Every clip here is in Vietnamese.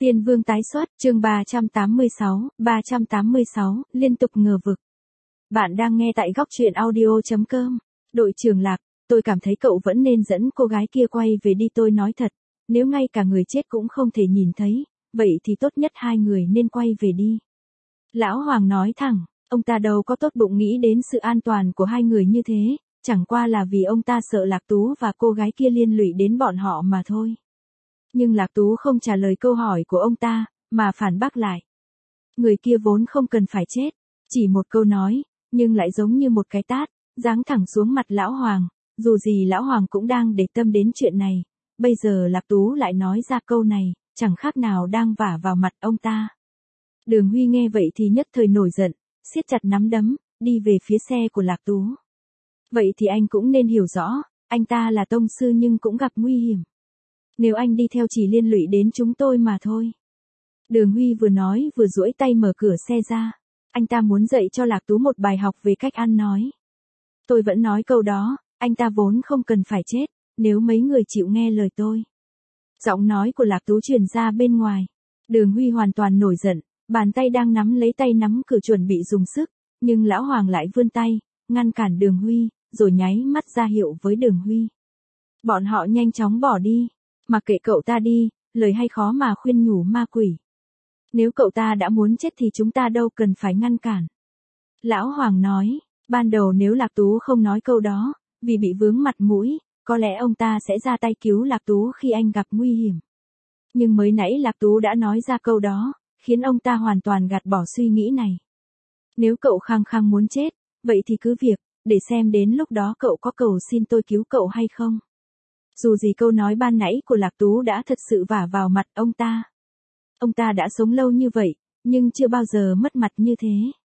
Tiên Vương tái xuất, chương 386, liên tục ngờ vực. Bạn đang nghe tại góc truyện audio.com. Đội trưởng Lạc, tôi cảm thấy cậu vẫn nên dẫn cô gái kia quay về đi, tôi nói thật. Nếu ngay cả người chết cũng không thể nhìn thấy, vậy thì tốt nhất hai người nên quay về đi. Lão Hoàng nói thẳng, ông ta đâu có tốt bụng nghĩ đến sự an toàn của hai người như thế, chẳng qua là vì ông ta sợ Lạc Tú và cô gái kia liên lụy đến bọn họ mà thôi. Nhưng Lạc Tú không trả lời câu hỏi của ông ta, mà phản bác lại. Người kia vốn không cần phải chết, chỉ một câu nói, nhưng lại giống như một cái tát, giáng thẳng xuống mặt Lão Hoàng, dù gì Lão Hoàng cũng đang để tâm đến chuyện này, bây giờ Lạc Tú lại nói ra câu này, chẳng khác nào đang vả vào mặt ông ta. Đường Huy nghe vậy thì nhất thời nổi giận, siết chặt nắm đấm, đi về phía xe của Lạc Tú. Vậy thì anh cũng nên hiểu rõ, anh ta là tông sư nhưng cũng gặp nguy hiểm. Nếu anh đi theo chỉ liên lụy đến chúng tôi mà thôi. Đường Huy vừa nói vừa duỗi tay mở cửa xe ra. Anh ta muốn dạy cho Lạc Tú một bài học về cách ăn nói. Tôi vẫn nói câu đó, anh ta vốn không cần phải chết, nếu mấy người chịu nghe lời tôi. Giọng nói của Lạc Tú truyền ra bên ngoài. Đường Huy hoàn toàn nổi giận, bàn tay đang nắm lấy tay nắm cửa chuẩn bị dùng sức, nhưng Lão Hoàng lại vươn tay, ngăn cản Đường Huy, rồi nháy mắt ra hiệu với Đường Huy. Bọn họ nhanh chóng bỏ đi. Mặc kệ cậu ta đi, lời hay khó mà khuyên nhủ ma quỷ. Nếu cậu ta đã muốn chết thì chúng ta đâu cần phải ngăn cản. Lão Hoàng nói, ban đầu nếu Lạc Tú không nói câu đó, vì bị vướng mặt mũi, có lẽ ông ta sẽ ra tay cứu Lạc Tú khi anh gặp nguy hiểm. Nhưng mới nãy Lạc Tú đã nói ra câu đó, khiến ông ta hoàn toàn gạt bỏ suy nghĩ này. Nếu cậu khăng khăng muốn chết, vậy thì cứ việc, để xem đến lúc đó cậu có cầu xin tôi cứu cậu hay không. Dù gì câu nói ban nãy của Lạc Tú đã thật sự vả vào mặt ông ta. Ông ta đã sống lâu như vậy, nhưng chưa bao giờ mất mặt như thế.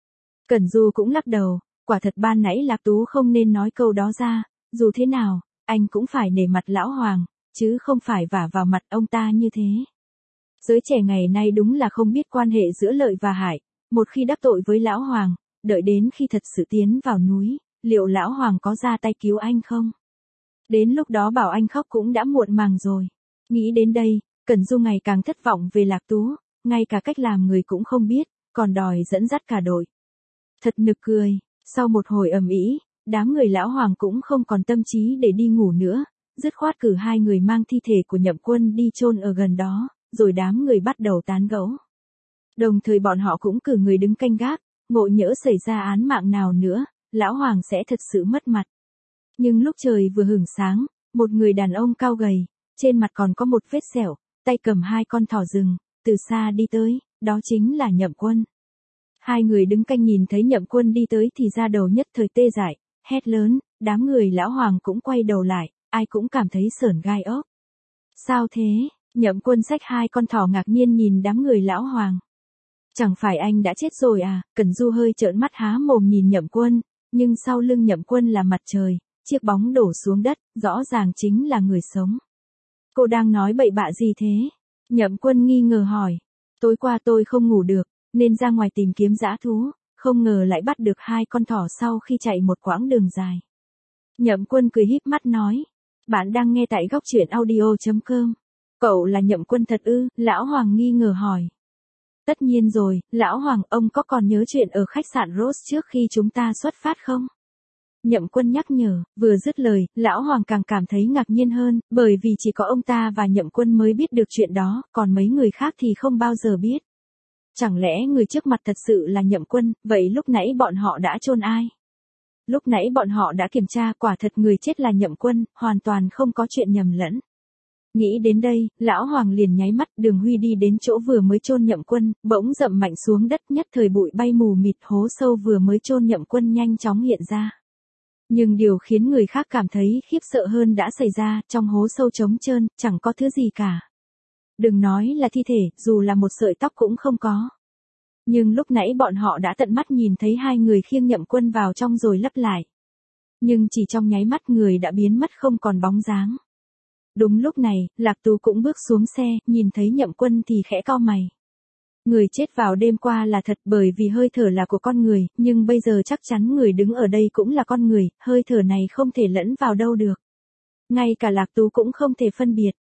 Cẩn Du cũng lắc đầu, quả thật ban nãy Lạc Tú không nên nói câu đó ra, dù thế nào, anh cũng phải nể mặt Lão Hoàng, chứ không phải vả vào mặt ông ta như thế. Giới trẻ ngày nay đúng là không biết quan hệ giữa lợi và hại, một khi đắc tội với Lão Hoàng, đợi đến khi thật sự tiến vào núi, liệu Lão Hoàng có ra tay cứu anh không? Đến lúc đó bảo anh khóc cũng đã muộn màng rồi. Nghĩ đến đây, Cẩn Du ngày càng thất vọng về Lạc Tú, ngay cả cách làm người cũng không biết, còn đòi dẫn dắt cả đội. Thật nực cười, sau một hồi ầm ĩ, đám người Lão Hoàng cũng không còn tâm trí để đi ngủ nữa, dứt khoát cử hai người mang thi thể của Nhậm Quân đi chôn ở gần đó, rồi đám người bắt đầu tán gẫu. Đồng thời bọn họ cũng cử người đứng canh gác, ngộ nhỡ xảy ra án mạng nào nữa, Lão Hoàng sẽ thật sự mất mặt. Nhưng lúc trời vừa hửng sáng, một người đàn ông cao gầy, trên mặt còn có một vết sẹo, tay cầm hai con thỏ rừng, từ xa đi tới, đó chính là Nhậm Quân. Hai người đứng canh nhìn thấy Nhậm Quân đi tới thì da đầu nhất thời tê dại, hét lớn, đám người Lão Hoàng cũng quay đầu lại, ai cũng cảm thấy sởn gai ốc. Sao thế? Nhậm Quân xách hai con thỏ ngạc nhiên nhìn đám người Lão Hoàng. Chẳng phải anh đã chết rồi à? Cẩn Du hơi trợn mắt há mồm nhìn Nhậm Quân, nhưng sau lưng Nhậm Quân là mặt trời. Chiếc bóng đổ xuống đất, rõ ràng chính là người sống. Cô đang nói bậy bạ gì thế? Nhậm Quân nghi ngờ hỏi. Tối qua tôi không ngủ được, nên ra ngoài tìm kiếm dã thú, không ngờ lại bắt được hai con thỏ sau khi chạy một quãng đường dài. Nhậm Quân cười híp mắt nói. Bạn đang nghe tại góc truyện audio.com. Cậu là Nhậm Quân thật ư? Lão Hoàng nghi ngờ hỏi. Tất nhiên rồi, Lão Hoàng, ông có còn nhớ chuyện ở khách sạn Rose trước khi chúng ta xuất phát không? Nhậm Quân nhắc nhở, vừa dứt lời, Lão Hoàng càng cảm thấy ngạc nhiên hơn, bởi vì chỉ có ông ta và Nhậm Quân mới biết được chuyện đó, còn mấy người khác thì không bao giờ biết. Chẳng lẽ người trước mặt thật sự là Nhậm Quân, vậy lúc nãy bọn họ đã chôn ai? Lúc nãy bọn họ đã kiểm tra, quả thật người chết là Nhậm Quân, hoàn toàn không có chuyện nhầm lẫn. Nghĩ đến đây, Lão Hoàng liền nháy mắt. Đường Huy đi đến chỗ vừa mới chôn Nhậm Quân, bỗng dậm mạnh xuống đất, nhất thời bụi bay mù mịt, hố sâu vừa mới chôn Nhậm Quân nhanh chóng hiện ra. Nhưng điều khiến người khác cảm thấy khiếp sợ hơn đã xảy ra, trong hố sâu trống trơn, chẳng có thứ gì cả. Đừng nói là thi thể, dù là một sợi tóc cũng không có. Nhưng lúc nãy bọn họ đã tận mắt nhìn thấy hai người khiêng Nhậm Quân vào trong rồi lấp lại. Nhưng chỉ trong nháy mắt người đã biến mất không còn bóng dáng. Đúng lúc này, Lạc Tú cũng bước xuống xe, nhìn thấy Nhậm Quân thì khẽ cau mày. Người chết vào đêm qua là thật, bởi vì hơi thở là của con người, nhưng bây giờ chắc chắn người đứng ở đây cũng là con người, hơi thở này không thể lẫn vào đâu được. Ngay cả Lạc Tú cũng không thể phân biệt,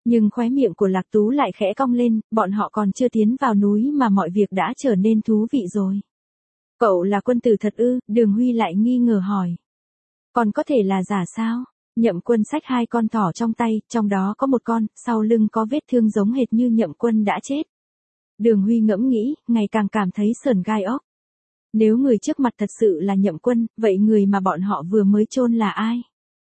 Nhưng khóe miệng của Lạc Tú lại khẽ cong lên, bọn họ còn chưa tiến vào núi mà mọi việc đã trở nên thú vị rồi. Cậu là quân tử thật ư? Đường Huy lại nghi ngờ hỏi. Còn có thể là giả sao? Nhậm Quân xách 2 con thỏ trong tay, trong đó có một con, sau lưng có vết thương giống hệt như Nhậm Quân đã chết. Đường Huy ngẫm nghĩ, ngày càng cảm thấy sởn gai ốc. Nếu người trước mặt thật sự là Nhậm Quân, vậy người mà bọn họ vừa mới chôn là ai?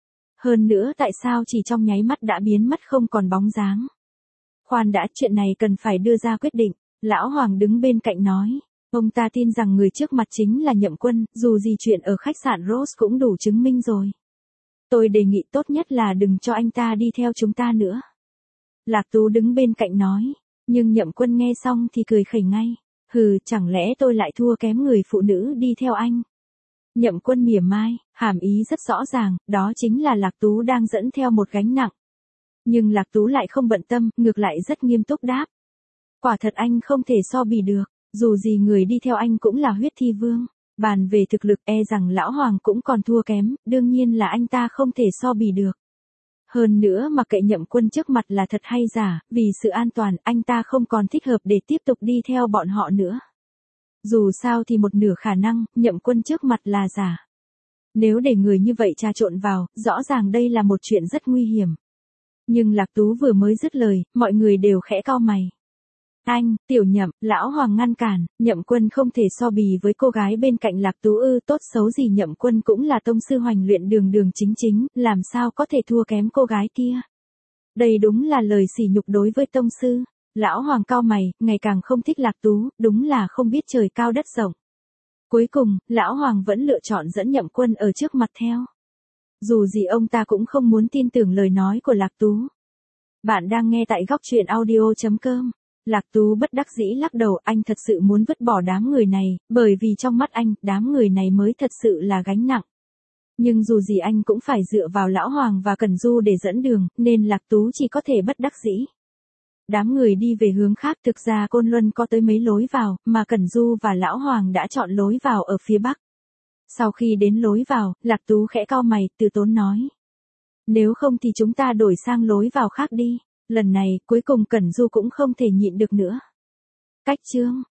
Hơn nữa tại sao chỉ trong nháy mắt đã biến mất không còn bóng dáng? Khoan đã, chuyện này cần phải đưa ra quyết định. Lão Hoàng đứng bên cạnh nói. Ông ta tin rằng người trước mặt chính là Nhậm Quân, dù gì chuyện ở khách sạn Rose cũng đủ chứng minh rồi. Tôi đề nghị tốt nhất là đừng cho anh ta đi theo chúng ta nữa. Lạc Tú đứng bên cạnh nói. Nhưng Nhậm Quân nghe xong thì cười khẩy ngay. Hừ, chẳng lẽ tôi lại thua kém người phụ nữ đi theo anh? Nhậm Quân mỉa mai, hàm ý rất rõ ràng, đó chính là Lạc Tú đang dẫn theo một gánh nặng. Nhưng Lạc Tú lại không bận tâm, ngược lại rất nghiêm túc đáp. Quả thật anh không thể so bì được, dù gì người đi theo anh cũng là huyết thi vương. Bàn về thực lực e rằng Lão Hoàng cũng còn thua kém, đương nhiên là anh ta không thể so bì được. Hơn nữa mà kệ Nhậm Quân trước mặt là thật hay giả, vì sự an toàn anh ta không còn thích hợp để tiếp tục đi theo bọn họ nữa. Dù sao thì một nửa khả năng, Nhậm Quân trước mặt là giả. Nếu để người như vậy trà trộn vào, rõ ràng đây là một chuyện rất nguy hiểm. Nhưng Lạc Tú vừa mới dứt lời, mọi người đều khẽ cau mày. Anh, Tiểu Nhậm, Lão Hoàng ngăn cản, Nhậm Quân không thể so bì với cô gái bên cạnh Lạc Tú ư, tốt xấu gì Nhậm Quân cũng là tông sư hoành luyện đường chính chính, làm sao có thể thua kém cô gái kia. Đây đúng là lời sỉ nhục đối với tông sư. Lão Hoàng cau mày, ngày càng không thích Lạc Tú, đúng là không biết trời cao đất rộng. Cuối cùng, Lão Hoàng vẫn lựa chọn dẫn Nhậm Quân ở trước mặt theo. Dù gì ông ta cũng không muốn tin tưởng lời nói của Lạc Tú. Bạn đang nghe tại góc truyện audio.com. Lạc Tú bất đắc dĩ lắc đầu, anh thật sự muốn vứt bỏ đám người này, bởi vì trong mắt anh, đám người này mới thật sự là gánh nặng. Nhưng dù gì anh cũng phải dựa vào Lão Hoàng và Cẩn Du để dẫn đường, nên Lạc Tú chỉ có thể bất đắc dĩ. Đám người đi về hướng khác, thực ra Côn Luân có tới mấy lối vào, mà Cẩn Du và Lão Hoàng đã chọn lối vào ở phía bắc. Sau khi đến lối vào, Lạc Tú khẽ cau mày, từ tốn nói. Nếu không thì chúng ta đổi sang lối vào khác đi. Lần này, cuối cùng Cẩn Du cũng không thể nhịn được nữa. Cách chương